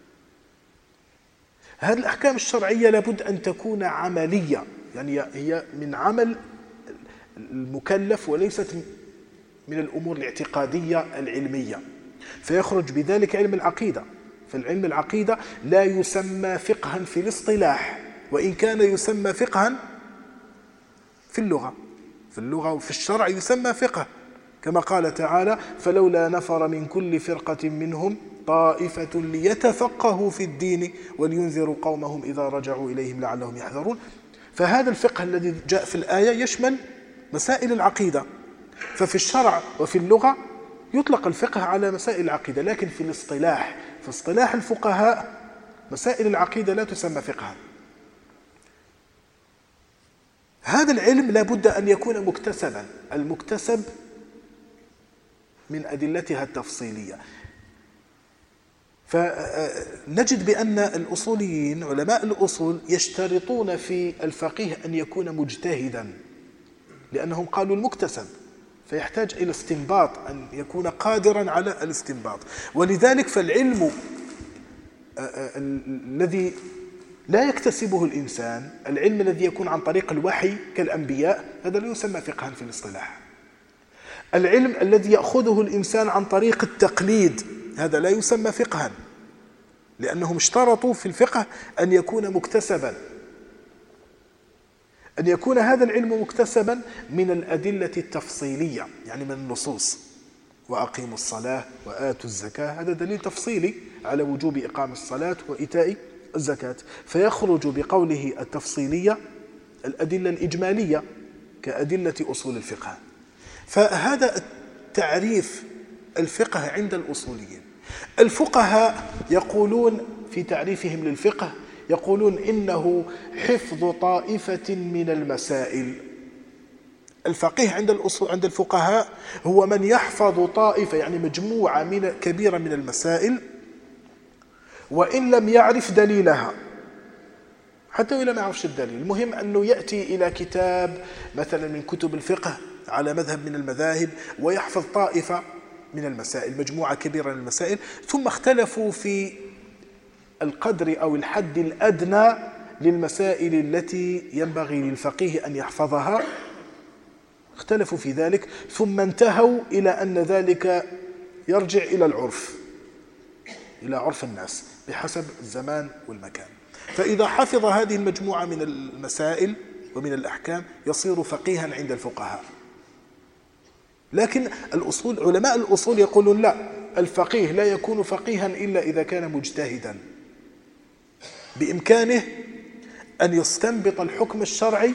هذه الأحكام الشرعية لابد أن تكون عملية، يعني هي من عمل المكلف وليست من الأمور الاعتقادية العلمية، فيخرج بذلك علم العقيدة. فالعلم العقيدة لا يسمى فقها في الاصطلاح، وإن كان يسمى فقها في اللغة، في اللغة وفي الشرع يسمى فقه، كما قال تعالى: فلولا نفر من كل فرقة منهم طائفة ليتفقهوا في الدين ولينذروا قومهم إذا رجعوا إليهم لعلهم يحذرون. فهذا الفقه الذي جاء في الآية يشمل مسائل العقيدة، ففي الشرع وفي اللغة يطلق الفقه على مسائل العقيدة، لكن في الاصطلاح، في اصطلاح الفقهاء مسائل العقيدة لا تسمى فقها. هذا العلم لا بد أن يكون مكتسبا، المكتسب من أدلتها التفصيلية. فنجد بأن الأصوليين علماء الأصول يشترطون في الفقيه أن يكون مجتهدا، لأنهم قالوا المكتسب، فيحتاج إلى استنباط، أن يكون قادرا على الاستنباط. ولذلك فالعلم الذي لا يكتسبه الإنسان، العلم الذي يكون عن طريق الوحي كالأنبياء، هذا لا يسمى فقها في الاصطلاح. العلم الذي يأخذه الإنسان عن طريق التقليد، هذا لا يسمى فقها، لأنهم اشترطوا في الفقه أن يكون مكتسبا، أن يكون هذا العلم مكتسبا من الأدلة التفصيلية، يعني من النصوص: وأقيموا الصلاة وآتوا الزكاة، هذا دليل تفصيلي على وجوب إقام الصلاة وإيتاء الزكاة، فيخرج بقوله التفصيلية الأدلة الإجمالية كأدلة أصول الفقه. فهذا تعريف الفقه عند الأصوليين. الفقهاء يقولون في تعريفهم للفقه، يقولون إنه حفظ طائفة من المسائل. الفقيه عند الفقهاء هو من يحفظ طائفة، يعني مجموعة كبيرة من المسائل، وإن لم يعرف دليلها، حتى وإن لم يعرفش الدليل، المهم أنه يأتي إلى كتاب مثلا من كتب الفقه على مذهب من المذاهب ويحفظ طائفة من المسائل، مجموعة كبيرة من المسائل، ثم اختلفوا في القدر أو الحد الأدنى للمسائل التي ينبغي للفقيه أن يحفظها، اختلفوا في ذلك، ثم انتهوا إلى أن ذلك يرجع إلى العرف، إلى عرف الناس بحسب الزمان والمكان. فإذا حفظ هذه المجموعة من المسائل ومن الأحكام يصير فقيها عند الفقهاء. لكن علماء الأصول يقولون لا، الفقيه لا يكون فقيها إلا إذا كان مجتهدا، بإمكانه أن يستنبط الحكم الشرعي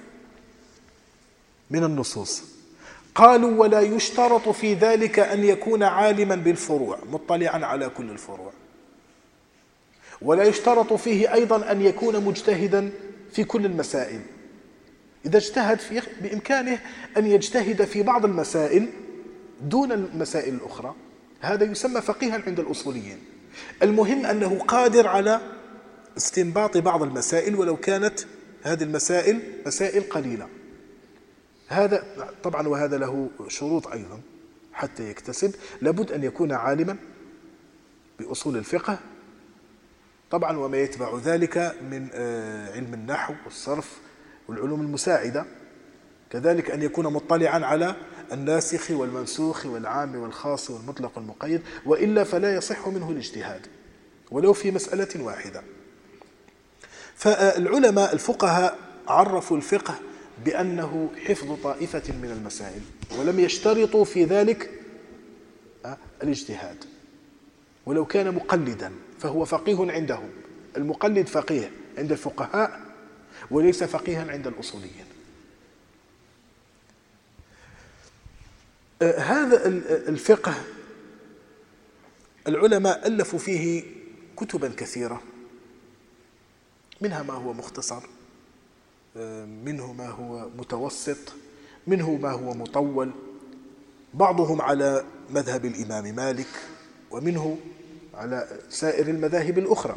من النصوص. قالوا ولا يشترط في ذلك أن يكون عالما بالفروع مطلعا على كل الفروع، ولا يشترط فيه أيضا أن يكون مجتهدا في كل المسائل. إذا اجتهد بإمكانه أن يجتهد في بعض المسائل دون المسائل الأخرى، هذا يسمى فقيها عند الأصوليين. المهم أنه قادر على استنباط بعض المسائل ولو كانت هذه المسائل مسائل قليلة. هذا طبعا وهذا له شروط أيضا حتى يكتسب، لابد أن يكون عالما بأصول الفقه طبعا وما يتبع ذلك من علم النحو والصرف والعلوم المساعدة، كذلك أن يكون مطلعا على الناسخ والمنسوخ والعام والخاص والمطلق والمقيد، وإلا فلا يصح منه الاجتهاد ولو في مسألة واحدة. فالعلماء الفقهاء عرفوا الفقه بأنه حفظ طائفة من المسائل، ولم يشترطوا في ذلك الاجتهاد، ولو كان مقلدا فهو فقيه عندهم. المقلد فقيه عند الفقهاء وليس فقيها عند الأصوليين. هذا الفقه العلماء ألفوا فيه كتبا كثيرة، منها ما هو مختصر، منه ما هو متوسط، منه ما هو مطول، بعضهم على مذهب الإمام مالك ومنه على سائر المذاهب الأخرى.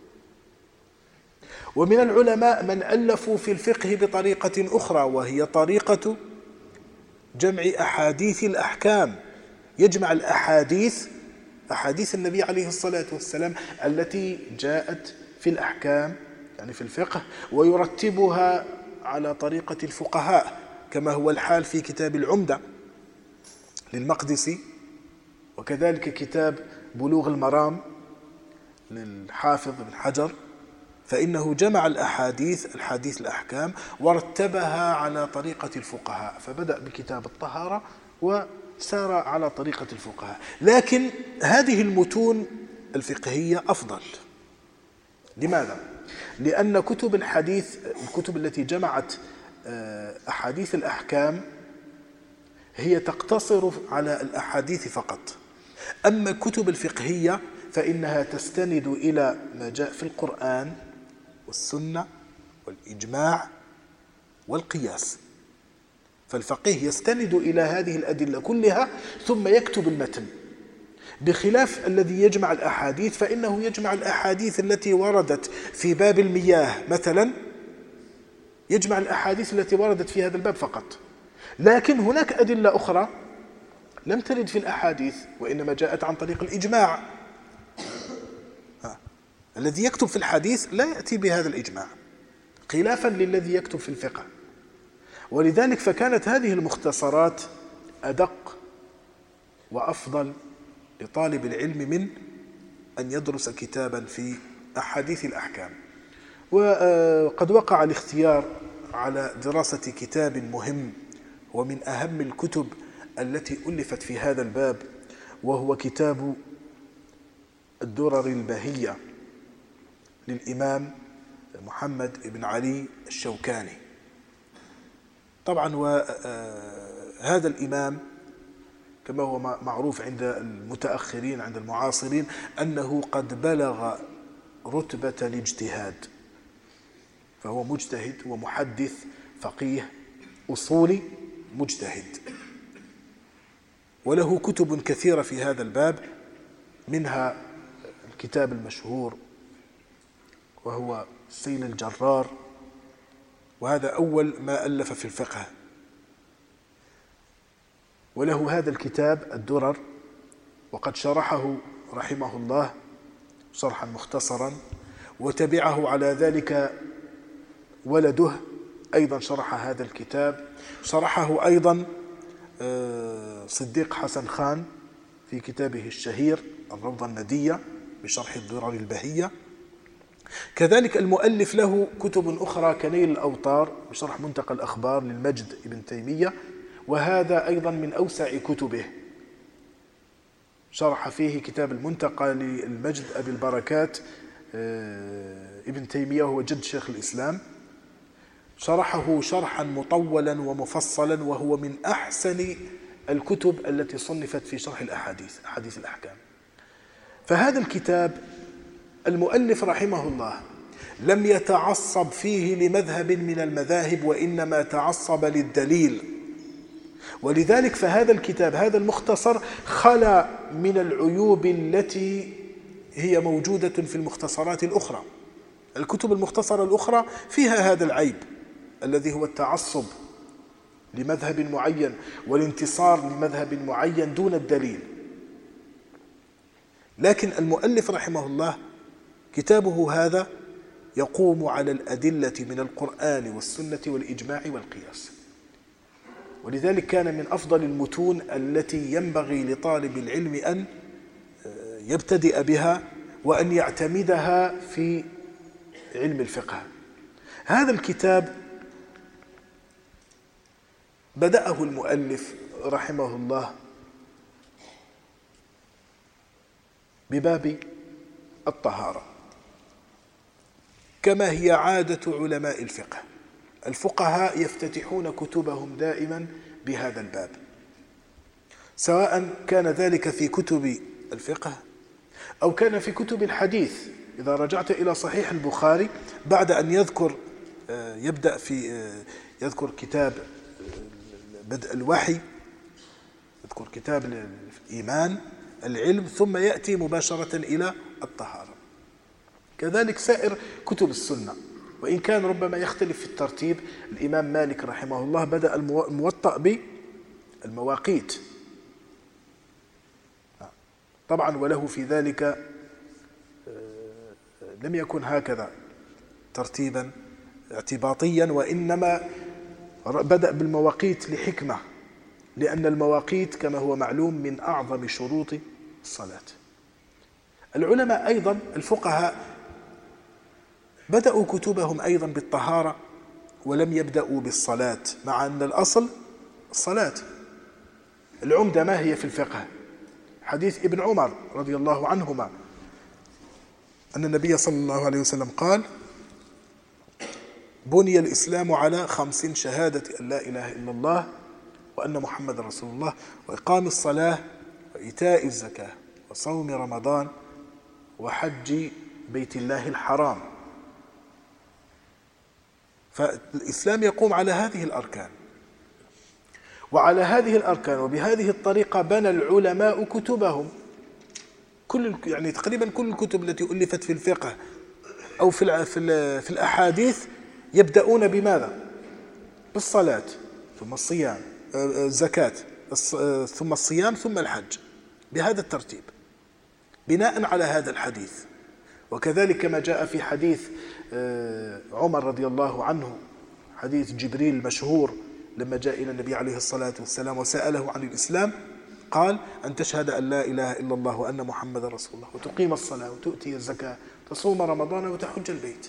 ومن العلماء من ألفوا في الفقه بطريقة أخرى، وهي طريقة جمع أحاديث الأحكام، يجمع أحاديث النبي عليه الصلاة والسلام التي جاءت في الأحكام يعني في الفقه، ويرتبها على طريقة الفقهاء كما هو الحال في كتاب العمدة للمقدسي، وكذلك كتاب بلوغ المرام للحافظ بن حجر، فإنه جمع الحديث الأحكام ورتبها على طريقة الفقهاء، فبدأ بكتاب الطهارة وسار على طريقة الفقهاء. لكن هذه المتون الفقهية أفضل. لماذا؟ لأن كتب الحديث، الكتب التي جمعت أحاديث الأحكام هي تقتصر على الأحاديث فقط، أما الكتب الفقهية فإنها تستند إلى ما جاء في القرآن والسنة والإجماع والقياس، فالفقيه يستند إلى هذه الأدلة كلها ثم يكتب المتن، بخلاف الذي يجمع الأحاديث فإنه يجمع الأحاديث التي وردت في باب المياه مثلا، يجمع الأحاديث التي وردت في هذا الباب فقط، لكن هناك أدلة أخرى لم ترد في الأحاديث وإنما جاءت عن طريق الإجماع. الذي يكتب في الحديث لا يأتي بهذا الإجماع خلافا للذي يكتب في الفقه، ولذلك فكانت هذه المختصرات أدق وأفضل لطالب العلم من أن يدرس كتابا في أحاديث الأحكام. وقد وقع الاختيار على دراسة كتاب مهم ومن أهم الكتب التي ألفت في هذا الباب، وهو كتاب الدرر البهية للإمام محمد بن علي الشوكاني. طبعا وهذا الإمام كما هو معروف عند المتأخرين عند المعاصرين أنه قد بلغ رتبة الاجتهاد، فهو مجتهد ومحدث فقيه أصولي مجتهد، وله كتب كثيرة في هذا الباب، منها الكتاب المشهور وهو سيل الجرار، وهذا أول ما ألف في الفقه، وله هذا الكتاب الدرر، وقد شرحه رحمه الله شرحا مختصرا، وتبعه على ذلك ولده أيضا شرح هذا الكتاب. شرحه أيضا صديق حسن خان في كتابه الشهير الروضة الندية بشرح الدرر البهية. كذلك المؤلف له كتب أخرى كنيل الأوطار بشرح منتقى الأخبار للمجد ابن تيمية، وهذا أيضا من أوسع كتبه. شرح فيه كتاب المنتقى للمجد أبي البركات ابن تيمية، وهو جد شيخ الإسلام. شرحه شرحا مطولا ومفصلا، وهو من أحسن الكتب التي صنفت في شرح أحاديث الأحكام. فهذا الكتاب المؤلف رحمه الله لم يتعصب فيه لمذهب من المذاهب، وإنما تعصب للدليل. ولذلك فهذا الكتاب هذا المختصر خلا من العيوب التي هي موجودة في المختصرات الأخرى. الكتب المختصرة الأخرى فيها هذا العيب الذي هو التعصب لمذهب معين والانتصار لمذهب معين دون الدليل. لكن المؤلف رحمه الله كتابه هذا يقوم على الأدلة من القرآن والسنة والإجماع والقياس، ولذلك كان من أفضل المتون التي ينبغي لطالب العلم أن يبتدئ بها وأن يعتمدها في علم الفقه. هذا الكتاب بدأه المؤلف رحمه الله بباب الطهارة، كما هي عادة علماء الفقه. الفقهاء يفتتحون كتبهم دائما بهذا الباب، سواء كان ذلك في كتب الفقه أو كان في كتب الحديث. إذا رجعت إلى صحيح البخاري بعد أن يبدأ يذكر كتاب بدء الوحي، يذكر كتاب الإيمان العلم، ثم يأتي مباشرة إلى الطهارة. كذلك سائر كتب السنة، وإن كان ربما يختلف في الترتيب. الإمام مالك رحمه الله بدأ الموطأ بالمواقيت طبعا، وله في ذلك لم يكن هكذا ترتيبا اعتباطيا، وإنما بدأ بالمواقيت لحكمة، لأن المواقيت كما هو معلوم من أعظم شروط الصلاة. العلماء أيضا الفقهاء بدأوا كتبهم أيضا بالطهارة ولم يبدأوا بالصلاة، مع أن الأصل الصلاة. العمدة ما هي في الفقه؟ حديث ابن عمر رضي الله عنهما أن النبي صلى الله عليه وسلم قال: بني الإسلام على 5: شهادة أن لا إله إلا الله وأن محمد رسول الله، وإقام الصلاة، وإيتاء الزكاة، وصوم رمضان، وحج بيت الله الحرام. فالإسلام يقوم على هذه الأركان، وعلى هذه الأركان وبهذه الطريقة بنى العلماء كتبهم. يعني تقريبا كل الكتب التي ألفت في الفقه أو في الأحاديث يبدأون بماذا؟ بالصلاة، ثم الصيام، الزكاة، ثم الصيام، ثم الحج، بهذا الترتيب بناء على هذا الحديث. وكذلك كما جاء في حديث عمر رضي الله عنه، حديث جبريل المشهور لما جاء إلى النبي عليه الصلاة والسلام وسأله عن الإسلام، قال: أن تشهد أن لا إله إلا الله وأن محمد رسول الله، وتقيم الصلاة، وتؤتي الزكاة، تصوم رمضان، وتحج البيت.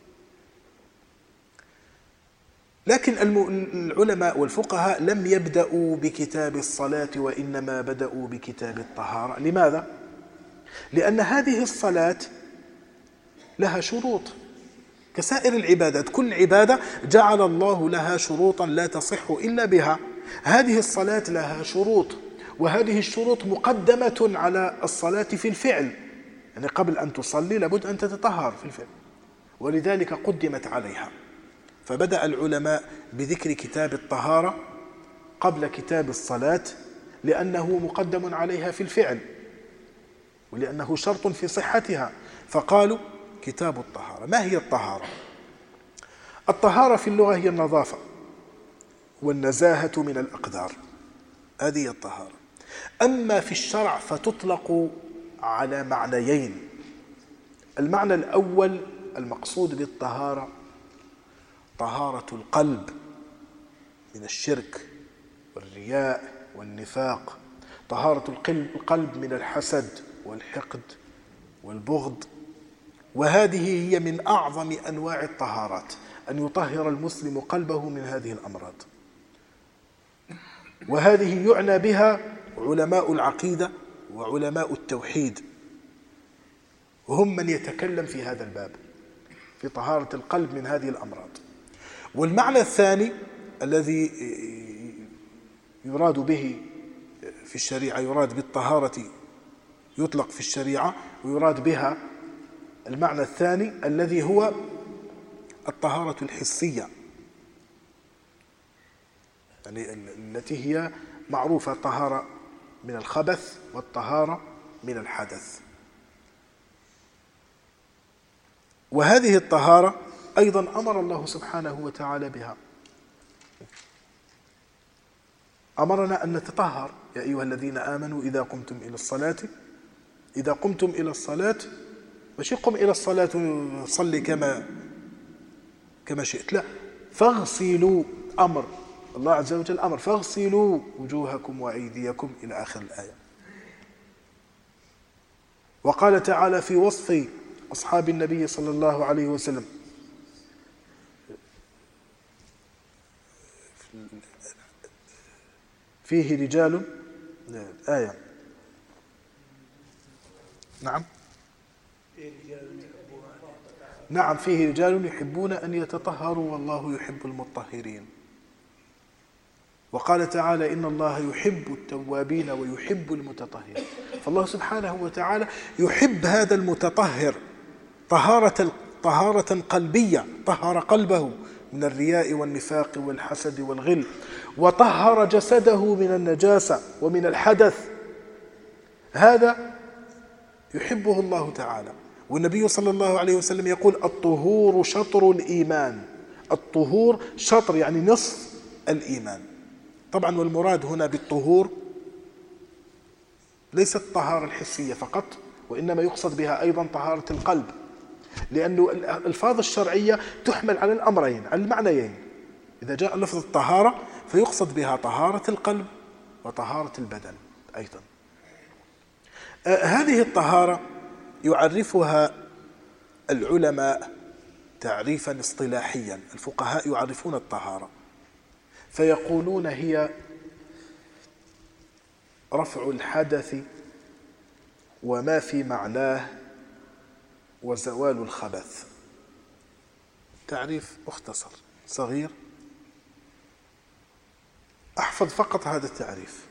لكن العلماء والفقهاء لم يبدأوا بكتاب الصلاة، وإنما بدأوا بكتاب الطهارة. لماذا؟ لأن هذه الصلاة لها شروط كسائر العبادات. كل عبادة جعل الله لها شروطا لا تصح إلا بها. هذه الصلاة لها شروط، وهذه الشروط مقدمة على الصلاة في الفعل، يعني قبل أن تصلي لابد أن تتطهر في الفعل، ولذلك قدمت عليها. فبدأ العلماء بذكر كتاب الطهارة قبل كتاب الصلاة، لأنه مقدم عليها في الفعل، ولأنه شرط في صحتها، فقالوا كتاب الطهارة. ما هي الطهارة؟ الطهارة في اللغة هي النظافة والنزاهة من الأقدار، هذه هي الطهارة. أما في الشرع فتطلق على معنيين: المعنى الأول المقصود بالطهارة طهارة القلب من الشرك والرياء والنفاق، طهارة القلب من الحسد والحقد والبغض، وهذه هي من أعظم أنواع الطهارات، أن يطهر المسلم قلبه من هذه الأمراض. وهذه يعنى بها علماء العقيدة وعلماء التوحيد، هم من يتكلم في هذا الباب في طهارة القلب من هذه الأمراض. والمعنى الثاني الذي يراد به في الشريعة، يراد بالطهارة يطلق في الشريعة ويراد بها المعنى الثاني الذي هو الطهارة الحسية، يعني التي هي معروفة، طهارة من الخبث والطهارة من الحدث. وهذه الطهارة أيضا أمر الله سبحانه وتعالى بها، أمرنا أن نتطهر: يا أيها الذين آمنوا إذا قمتم إلى الصلاة مش قم إلى الصلاة صلي كما شئت، لا، فاغسلوا، أمر الله عز وجل، أمر فاغسلوا وجوهكم وأيديكم إلى آخر الآية. وقال تعالى في وصف أصحاب النبي صلى الله عليه وسلم: فيه رجال، آية، نعم فيه رجال يحبون أن يتطهروا والله يحب المطهرين. وقال تعالى: إن الله يحب التوابين ويحب المتطهرين. فالله سبحانه وتعالى يحب هذا المتطهر طهارة قلبية، طهر قلبه من الرياء والنفاق والحسد والغل، وطهر جسده من النجاسة ومن الحدث، هذا يحبه الله تعالى. والنبي صلى الله عليه وسلم يقول: الطهور شطر الإيمان. الطهور شطر يعني نصف الإيمان. طبعا والمراد هنا بالطهور ليست الطهارة الحسية فقط، وإنما يقصد بها أيضا طهارة القلب، لأن الألفاظ الشرعية تحمل على الأمرين، على المعنيين. إذا جاء لفظ الطهارة فيقصد بها طهارة القلب وطهارة البدن أيضا. هذه الطهارة يعرفها العلماء تعريفا اصطلاحيا، الفقهاء يعرفون الطهارة فيقولون: هي رفع الحدث وما في معناه وزوال الخبث. تعريف مختصر صغير، أحفظ فقط هذا التعريف: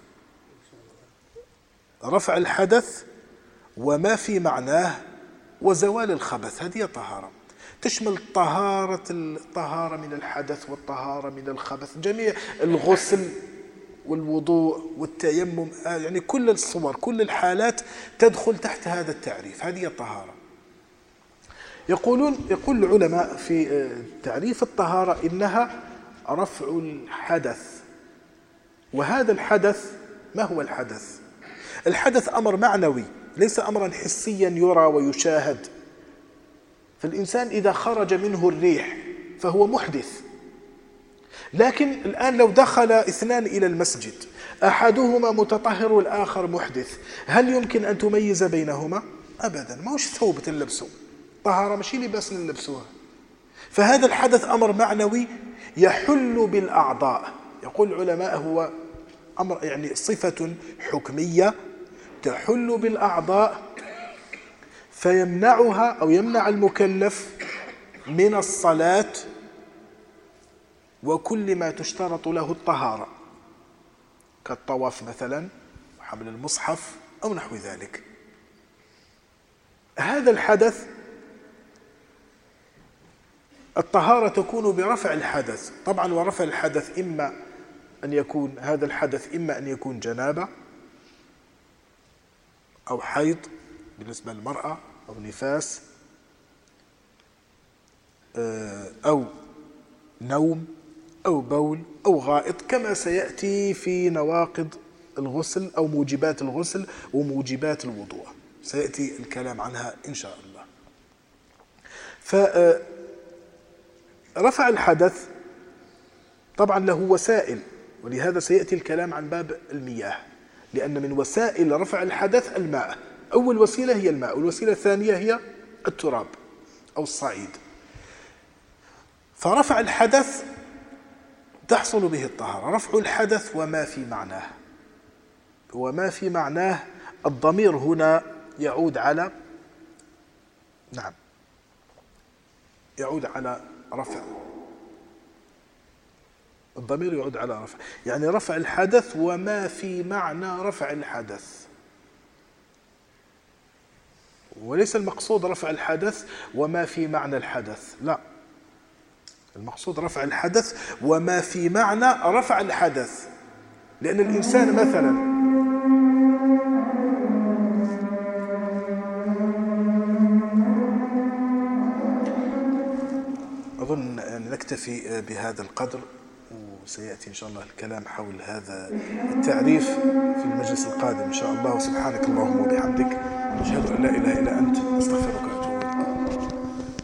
رفع الحدث وما في معناه وزوال الخبث. هذه طهارة تشمل الطهارة من الحدث والطهارة من الخبث، جميع الغسل والوضوء والتيمم، يعني كل الصور، كل الحالات تدخل تحت هذا التعريف. هذه الطهارة. يقول العلماء في تعريف الطهارة إنها رفع الحدث. وهذا الحدث، ما هو الحدث؟ الحدث أمر معنوي ليس أمرا حسيا يرى ويشاهد. فالإنسان إذا خرج منه الريح فهو محدث، لكن الآن لو دخل اثنان إلى المسجد أحدهما متطهر والآخر محدث، هل يمكن أن تميز بينهما؟ أبدا، ما هوش ثوب تلبسه، طهارة ماشي لباس نلبسوها. فهذا الحدث أمر معنوي يحل بالأعضاء. يقول العلماء هو أمر يعني صفة حكمية تحل بالأعضاء فيمنعها أو يمنع المكلف من الصلاة وكل ما تشترط له الطهارة، كالطواف مثلا وحمل المصحف أو نحو ذلك. هذا الحدث الطهارة تكون برفع الحدث طبعا. ورفع الحدث إما أن يكون هذا الحدث إما أن يكون جنابة أو حيض بالنسبة للمرأة أو نفاس أو نوم أو بول أو غائط، كما سيأتي في نواقض الغسل أو موجبات الغسل وموجبات الوضوء، سيأتي الكلام عنها إن شاء الله. فرفع الحدث طبعا له وسائل، ولهذا سيأتي الكلام عن باب المياه، لأن من وسائل رفع الحدث الماء. أول وسيلة هي الماء، والوسيلة الثانية هي التراب أو الصعيد. فرفع الحدث تحصل به الطهارة. رفع الحدث وما في معناه، وما في معناه الضمير هنا يعود على يعود على رفع، الضمير يعود على رفع، يعني رفع الحدث وما في معنى رفع الحدث، وليس المقصود رفع الحدث وما في معنى الحدث، لا، المقصود رفع الحدث وما في معنى رفع الحدث. لأن الإنسان مثلا أظن أن نكتفي بهذا القدر، وسيأتي إن شاء الله الكلام حول هذا التعريف في المجلس القادم إن شاء الله. وسبحانك اللهم وبحمدك، أشهد أن لا إله إلا أنت، أستغفرك وأتوب